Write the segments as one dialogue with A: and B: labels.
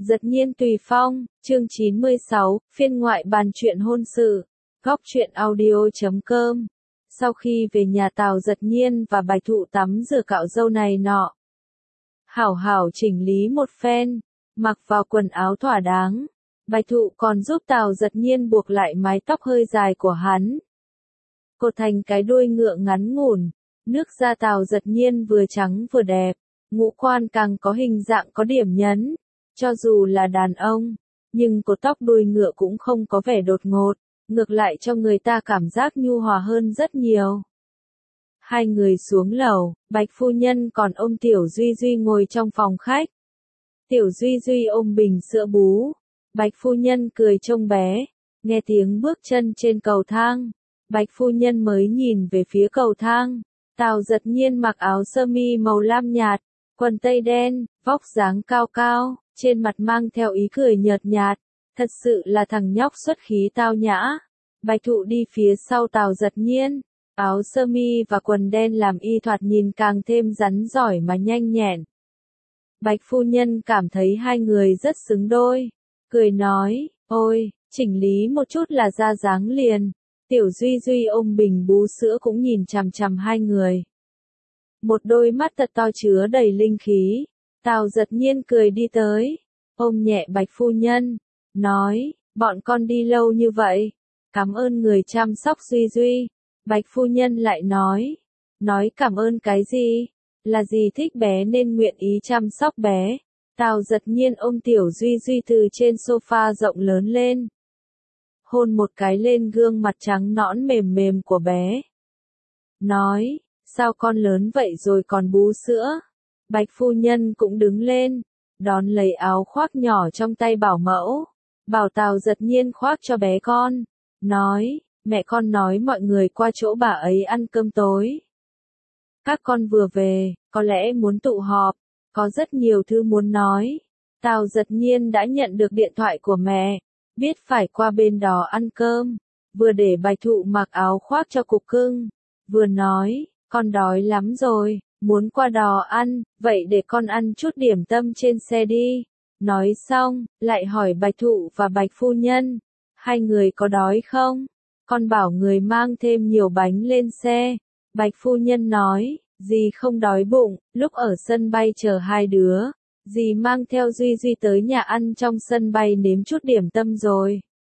A: Giật nhiên tùy phong, chương 96, phiên ngoại bàn chuyện hôn sự, góc truyện audio.com. Sau khi về nhà Tào Giật Nhiên và Bạch Thụ tắm rửa cạo râu này nọ, hảo hảo chỉnh lý một phen, mặc vào quần áo thỏa đáng. Bạch Thụ còn giúp Tào Giật Nhiên buộc lại mái tóc hơi dài của hắn, cột thành cái đuôi ngựa ngắn ngủn. Nước da Tào Giật Nhiên vừa trắng vừa đẹp, ngũ quan càng có hình dạng có điểm nhấn. Cho dù là đàn ông, nhưng cột tóc đuôi ngựa cũng không có vẻ đột ngột, ngược lại cho người ta cảm giác nhu hòa hơn rất nhiều. Hai người xuống lầu, Bạch phu nhân còn ôm Tiểu Duy Duy ngồi trong phòng khách. Tiểu Duy Duy ôm bình sữa bú, Bạch phu nhân cười trông bé, nghe tiếng bước chân trên cầu thang. Bạch phu nhân mới nhìn về phía cầu thang, Tào Giật Nhiên mặc áo sơ mi màu lam nhạt, quần tây đen, vóc dáng cao cao, trên mặt mang theo ý cười nhợt nhạt, thật sự là thằng nhóc xuất khí tao nhã. Bạch Thụ đi phía sau Tào Giật Nhiên, áo sơ mi và quần đen làm y thoạt nhìn càng thêm rắn giỏi mà nhanh nhẹn. Bạch phu nhân cảm thấy hai người rất xứng đôi, cười nói, ôi, chỉnh lý một chút là ra dáng liền. Tiểu Duy Duy ôm bình bú sữa cũng nhìn chằm chằm hai người. Một đôi mắt thật to chứa đầy linh khí. Tào Giật Nhiên cười đi tới, ôm nhẹ Bạch phu nhân, nói, bọn con đi lâu như vậy, cảm ơn người chăm sóc Duy Duy. Bạch phu nhân lại nói cảm ơn cái gì, là gì thích bé nên nguyện ý chăm sóc bé. Tào Giật Nhiên ôm Tiểu Duy Duy từ trên sofa rộng lớn lên, hôn một cái lên gương mặt trắng nõn mềm mềm của bé. Nói, sao con lớn vậy rồi còn bú sữa? Bạch phu nhân cũng đứng lên, đón lấy áo khoác nhỏ trong tay bảo mẫu, bảo Tào Giật Nhiên khoác cho bé con. Nói, mẹ con nói mọi người qua chỗ bà ấy ăn cơm tối. Các con vừa về, có lẽ muốn tụ họp, có rất nhiều thứ muốn nói. Tào Giật Nhiên đã nhận được điện thoại của mẹ, biết phải qua bên đó ăn cơm, vừa để Bạch Thụ mặc áo khoác cho cục cưng, vừa nói, con đói lắm rồi, muốn qua đó ăn, vậy để con ăn chút điểm tâm trên xe đi. Nói xong, lại hỏi Bạch Thụ và Bạch phu nhân, hai người có đói không? Con bảo người mang thêm nhiều bánh lên xe. Bạch phu nhân nói, dì không đói bụng, lúc ở sân bay chờ hai đứa, dì mang theo Duy Duy tới nhà ăn trong sân bay nếm chút điểm tâm rồi.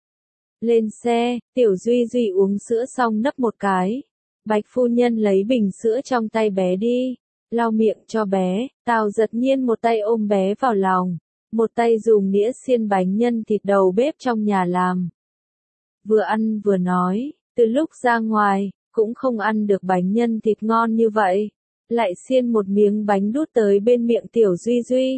A: Lên xe, Tiểu Duy Duy uống sữa xong nấp một cái. Bạch phu nhân lấy bình sữa trong tay bé đi, lau miệng cho bé. Tào Giật Nhiên một tay ôm bé vào lòng, một tay dùng đĩa xiên bánh nhân thịt đầu bếp trong nhà làm. Vừa ăn vừa nói, từ lúc ra ngoài, cũng không ăn được bánh nhân thịt ngon như vậy. Lại xiên một miếng bánh đút tới bên miệng Tiểu Duy Duy.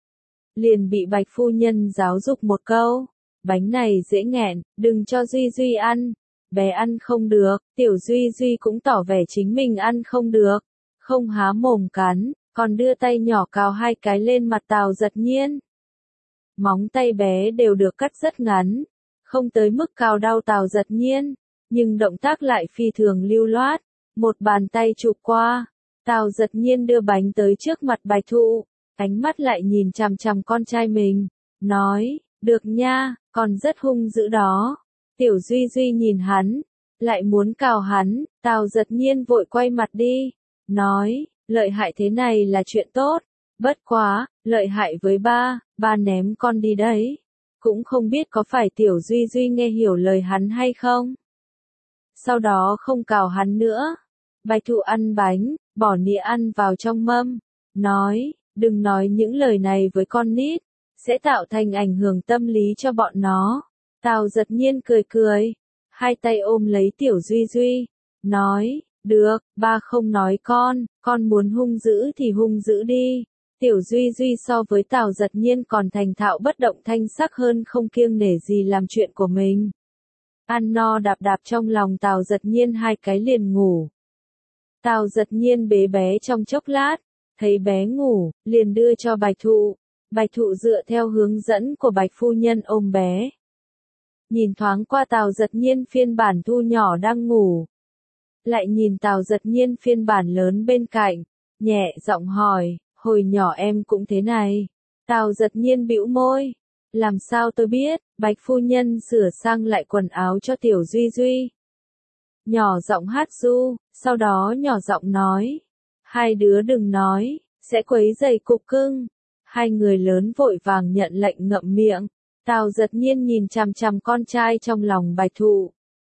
A: Liền bị Bạch phu nhân giáo dục một câu, bánh này dễ nghẹn, đừng cho Duy Duy ăn. Bé ăn không được, Tiểu Duy Duy cũng tỏ vẻ chính mình ăn không được, không há mồm cắn, còn đưa tay nhỏ cào hai cái lên mặt Tào Giật Nhiên. Móng tay bé đều được cắt rất ngắn, không tới mức cào đau Tào Giật Nhiên, nhưng động tác lại phi thường lưu loát, một bàn tay chụp qua. Tào Giật Nhiên đưa bánh tới trước mặt Bạch Thụ, ánh mắt lại nhìn chằm chằm con trai mình, nói, được nha, con rất hung dữ đó. Tiểu Duy Duy nhìn hắn, lại muốn cào hắn. Tào Giật Nhiên vội quay mặt đi, nói, lợi hại thế này là chuyện tốt, bất quá, lợi hại với ba ném con đi đấy. Cũng không biết có phải Tiểu Duy Duy nghe hiểu lời hắn hay không. Sau đó không cào hắn nữa. Bạch Thụ ăn bánh, bỏ nĩa ăn vào trong mâm, nói, đừng nói những lời này với con nít, sẽ tạo thành ảnh hưởng tâm lý cho bọn nó. Tào Giật Nhiên cười cười, hai tay ôm lấy Tiểu Duy Duy, nói, được, ba không nói con muốn hung dữ thì hung dữ đi. Tiểu Duy Duy so với Tào Giật Nhiên còn thành thạo bất động thanh sắc hơn, không kiêng nể gì làm chuyện của mình. Ăn no đạp đạp trong lòng Tào Giật Nhiên hai cái liền ngủ. Tào Giật Nhiên bế bé trong chốc lát, thấy bé ngủ, liền đưa cho Bạch Thụ. Bạch Thụ dựa theo hướng dẫn của Bạch phu nhân ôm bé. Nhìn thoáng qua Tào Giật Nhiên phiên bản thu nhỏ đang ngủ. Lại nhìn Tào Giật Nhiên phiên bản lớn bên cạnh, nhẹ giọng hỏi, hồi nhỏ em cũng thế này. Tào Giật Nhiên bĩu môi. Làm sao tôi biết, Bạch phu nhân sửa sang lại quần áo cho Tiểu Duy Duy. Nhỏ giọng hát ru, sau đó nhỏ giọng nói. Hai đứa đừng nói, sẽ quấy rầy cục cưng. Hai người lớn vội vàng nhận lệnh ngậm miệng. Tào Giật Nhiên nhìn chằm chằm con trai trong lòng Bạch Thụ.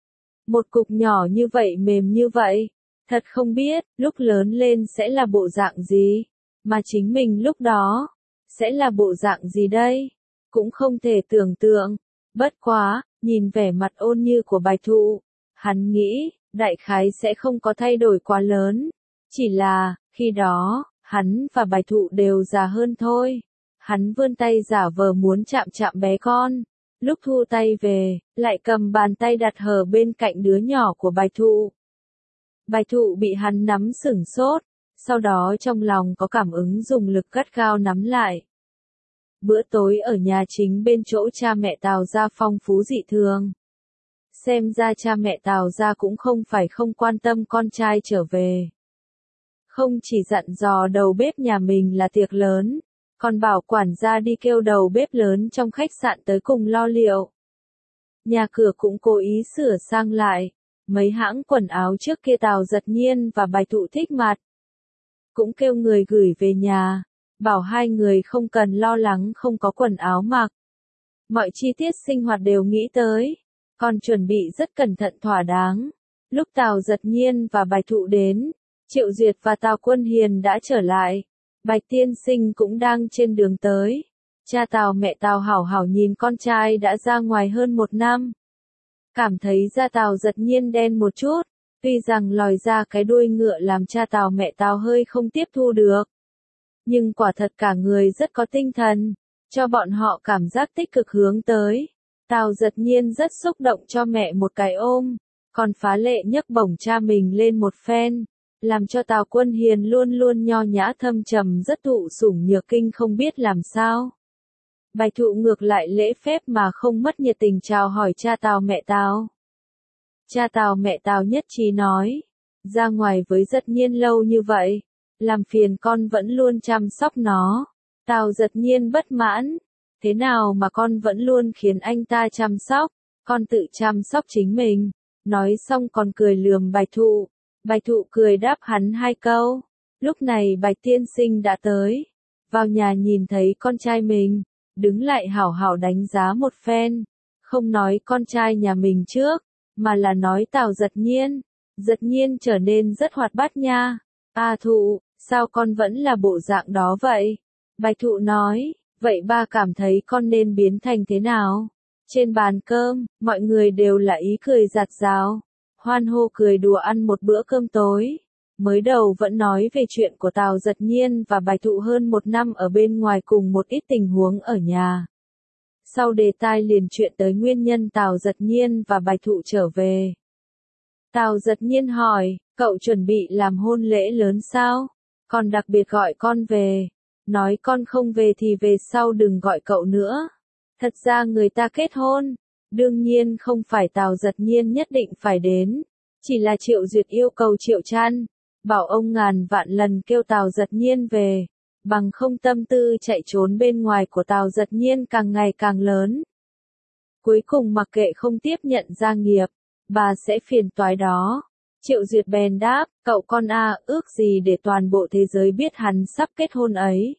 A: Một cục nhỏ như vậy mềm như vậy, thật không biết, lúc lớn lên sẽ là bộ dạng gì, mà chính mình lúc đó, sẽ là bộ dạng gì đây, cũng không thể tưởng tượng. Bất quá, nhìn vẻ mặt ôn như của Bạch Thụ, hắn nghĩ, đại khái sẽ không có thay đổi quá lớn, chỉ là, khi đó, hắn và Bạch Thụ đều già hơn thôi. Hắn vươn tay giả vờ muốn chạm chạm bé con. Lúc thu tay về, lại cầm bàn tay đặt hờ bên cạnh đứa nhỏ của Bạch Thụ. Bạch Thụ bị hắn nắm sửng sốt, sau đó trong lòng có cảm ứng dùng lực gắt gao nắm lại. Bữa tối ở nhà chính bên chỗ cha mẹ Tào gia phong phú dị thường. Xem ra cha mẹ Tào gia cũng không phải không quan tâm con trai trở về. Không chỉ dặn dò đầu bếp nhà mình là tiệc lớn, còn bảo quản gia đi kêu đầu bếp lớn trong khách sạn tới cùng lo liệu. Nhà cửa cũng cố ý sửa sang lại, mấy hãng quần áo trước kia Tào Giật Nhiên và Bạch Thụ thích mặc. Cũng kêu người gửi về nhà, bảo hai người không cần lo lắng không có quần áo mặc. Mọi chi tiết sinh hoạt đều nghĩ tới, còn chuẩn bị rất cẩn thận thỏa đáng. Lúc Tào Giật Nhiên và Bạch Thụ đến, Triệu Duyệt và Tào Quân Hiền đã trở lại. Bạch tiên sinh cũng đang trên đường tới. Cha Tào mẹ Tào hảo hảo nhìn con trai đã ra ngoài hơn 1 năm. Cảm thấy da Tào Giật Nhiên đen một chút, tuy rằng lòi ra cái đuôi ngựa làm cha Tào mẹ Tào hơi không tiếp thu được. Nhưng quả thật cả người rất có tinh thần, cho bọn họ cảm giác tích cực hướng tới. Tào Giật Nhiên rất xúc động cho mẹ một cái ôm, còn phá lệ nhấc bổng cha mình lên một phen. Làm cho Tào Quân Hiền luôn luôn nho nhã thâm trầm rất thụ sủng nhược kinh không biết làm sao. Bạch Thụ ngược lại lễ phép mà không mất nhiệt tình chào hỏi cha Tào mẹ Tào. Cha Tào mẹ Tào nhất trí nói, ra ngoài với Giật Nhiên lâu như vậy, làm phiền con vẫn luôn chăm sóc nó. Tào Giật Nhiên bất mãn, thế nào mà con vẫn luôn khiến anh ta chăm sóc, con tự chăm sóc chính mình. Nói xong còn cười lườm Bạch Thụ. Bạch Thụ cười đáp hắn 2 câu. Lúc này Bạch tiên sinh đã tới. Vào nhà nhìn thấy con trai mình, đứng lại hảo hảo đánh giá một phen. Không nói con trai nhà mình trước, mà là nói Tào Giật Nhiên. Giật Nhiên trở nên rất hoạt bát nha. Thụ, sao con vẫn là bộ dạng đó vậy? Bạch Thụ nói, vậy ba cảm thấy con nên biến thành thế nào? Trên bàn cơm, mọi người đều là ý cười rạt rào. Hoan hô cười đùa ăn một bữa cơm tối. Mới đầu vẫn nói về chuyện của Tào Giật Nhiên và Bạch Thụ hơn 1 năm ở bên ngoài cùng một ít tình huống ở nhà. Sau đề tài liền chuyện tới nguyên nhân Tào Giật Nhiên và Bạch Thụ trở về. Tào Giật Nhiên hỏi, cậu chuẩn bị làm hôn lễ lớn sao? Còn đặc biệt gọi con về. Nói con không về thì về sau đừng gọi cậu nữa. Thật ra người ta kết hôn. Đương nhiên không phải Tào Giật Nhiên nhất định phải đến. Chỉ là Triệu Duyệt yêu cầu Triệu Trăn. Bảo ông ngàn vạn lần kêu Tào Giật Nhiên về. Bằng không tâm tư chạy trốn bên ngoài của Tào Giật Nhiên càng ngày càng lớn. Cuối cùng mặc kệ không tiếp nhận gia nghiệp, bà sẽ phiền toái đó. Triệu Duyệt bèn đáp, cậu con ước gì để toàn bộ thế giới biết hắn sắp kết hôn ấy.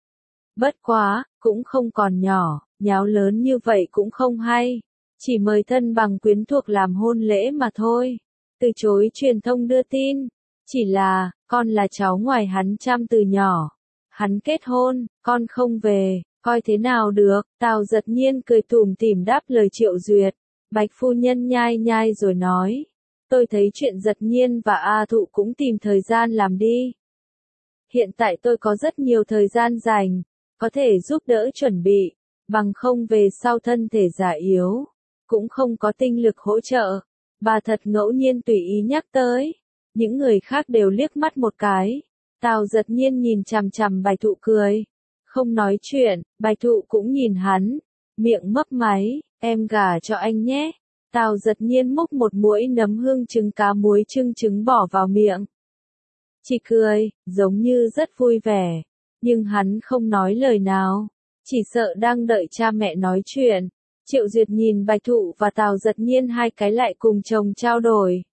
A: Bất quá, cũng không còn nhỏ, nháo lớn như vậy cũng không hay. Chỉ mời thân bằng quyến thuộc làm hôn lễ mà thôi. Từ chối truyền thông đưa tin. Chỉ là, con là cháu ngoài hắn chăm từ nhỏ. Hắn kết hôn, con không về, coi thế nào được. Tào Giật Nhiên cười tủm tỉm đáp lời Triệu Duyệt. Bạch phu nhân nhai nhai rồi nói. Tôi thấy chuyện Giật Nhiên và Thụ cũng tìm thời gian làm đi. Hiện tại tôi có rất nhiều thời gian dành, có thể giúp đỡ chuẩn bị, bằng không về sau thân thể già yếu, cũng không có tinh lực hỗ trợ. Bà thật ngẫu nhiên tùy ý nhắc tới. Những người khác đều liếc mắt một cái. Tào Giật Nhiên nhìn chằm chằm Bạch Thụ cười. Không nói chuyện, Bạch Thụ cũng nhìn hắn. Miệng mấp máy, em gả cho anh nhé. Tào Giật Nhiên múc một muỗng nấm hương trứng cá muối chưng trứng bỏ vào miệng. Chỉ cười, giống như rất vui vẻ. Nhưng hắn không nói lời nào. chỉ sợ đang đợi cha mẹ nói chuyện. Triệu Duyệt nhìn Bạch Thụ và Tào Giật Nhiên hai cái lại cùng chồng trao đổi.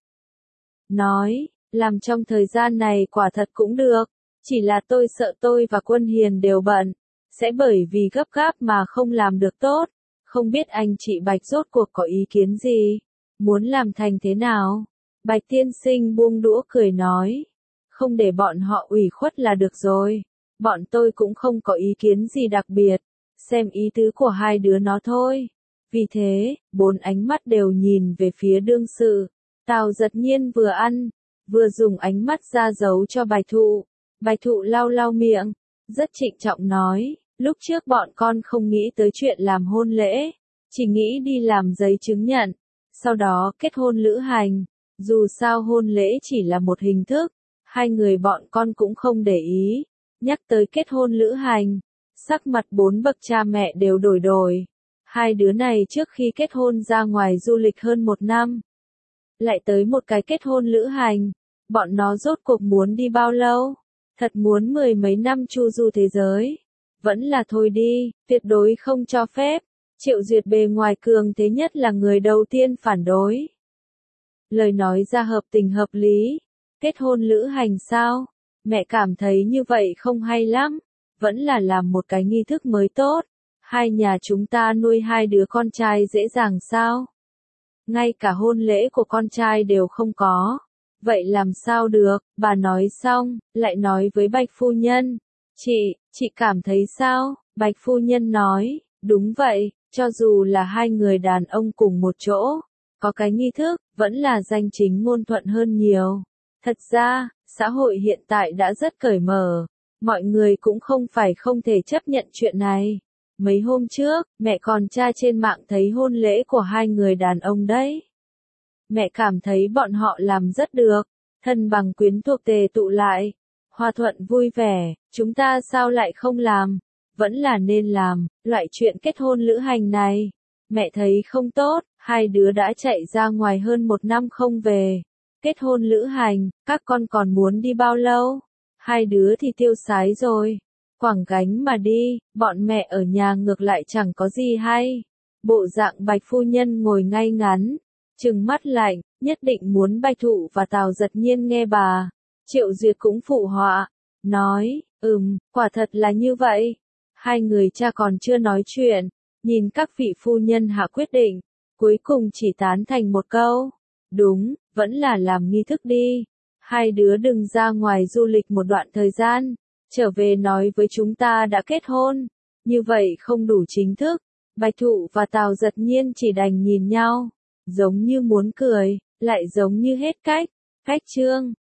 A: Nói, làm trong thời gian này quả thật cũng được, chỉ là tôi sợ tôi và Quân Hiền đều bận, sẽ bởi vì gấp gáp mà không làm được tốt, không biết anh chị Bạch rốt cuộc có ý kiến gì, muốn làm thành thế nào? Bạch tiên sinh buông đũa cười nói, không để bọn họ ủy khuất là được rồi, bọn tôi cũng không có ý kiến gì đặc biệt, xem ý tứ của hai đứa nó thôi. Vì thế, bốn ánh mắt đều nhìn về phía đương sự. Tào Giật Nhiên vừa ăn, vừa dùng ánh mắt ra dấu cho Bạch Thụ. Bạch Thụ lau lau miệng, rất trịnh trọng nói, lúc trước bọn con không nghĩ tới chuyện làm hôn lễ, chỉ nghĩ đi làm giấy chứng nhận, sau đó kết hôn lữ hành. Dù sao hôn lễ chỉ là một hình thức, hai người bọn con cũng không để ý. Nhắc tới kết hôn lữ hành, sắc mặt bốn bậc cha mẹ đều đổi đổi. Hai đứa này trước khi kết hôn ra ngoài du lịch hơn một năm, lại tới một cái kết hôn lữ hành, bọn nó rốt cuộc muốn đi bao lâu? Thật muốn mười mấy năm chu du thế giới? Vẫn là thôi đi, tuyệt đối không cho phép. Triệu Duyệt bề ngoài cường thế nhất là người đầu tiên phản đối. Lời nói ra hợp tình hợp lý. Kết hôn lữ hành sao? Mẹ cảm thấy như vậy không hay lắm. Vẫn là làm một cái nghi thức mới tốt. Hai nhà chúng ta nuôi hai đứa con trai dễ dàng sao? Ngay cả hôn lễ của con trai đều không có. Vậy làm sao được? Bà nói xong, lại nói với Bạch phu nhân. Chị cảm thấy sao? Bạch phu nhân nói, đúng vậy, cho dù là hai người đàn ông cùng một chỗ, có cái nghi thức, vẫn là danh chính ngôn thuận hơn nhiều. Thật ra, xã hội hiện tại đã rất cởi mở, mọi người cũng không phải không thể chấp nhận chuyện này. Mấy hôm trước, mẹ còn tra trên mạng thấy hôn lễ của hai người đàn ông đấy. Mẹ cảm thấy bọn họ làm rất được, thân bằng quyến thuộc tề tụ lại, hòa thuận vui vẻ, chúng ta sao lại không làm, vẫn là nên làm, loại chuyện kết hôn lữ hành này. Mẹ thấy không tốt, hai đứa đã chạy ra ngoài hơn một năm không về. Kết hôn lữ hành, các con còn muốn đi bao lâu? Hai đứa thì tiêu sái rồi. Quảng gánh mà đi, bọn mẹ ở nhà ngược lại chẳng có gì hay. Bộ dạng Bạch phu nhân ngồi ngay ngắn, trừng mắt lạnh, nhất định muốn Bạch Thụ và Tào Giật Nhiên nghe bà. Triệu Duyệt cũng phụ họa, nói, quả thật là như vậy. Hai người cha còn chưa nói chuyện, nhìn các vị phu nhân hạ quyết định, cuối cùng chỉ tán thành một câu. Đúng, vẫn là làm nghi thức đi. Hai đứa đừng ra ngoài du lịch một đoạn thời gian, trở về nói với chúng ta đã kết hôn. Như vậy không đủ chính thức. Bạch Thụ và Tào Giật Nhiên chỉ đành nhìn nhau, giống như muốn cười, lại giống như hết cách. Cách chương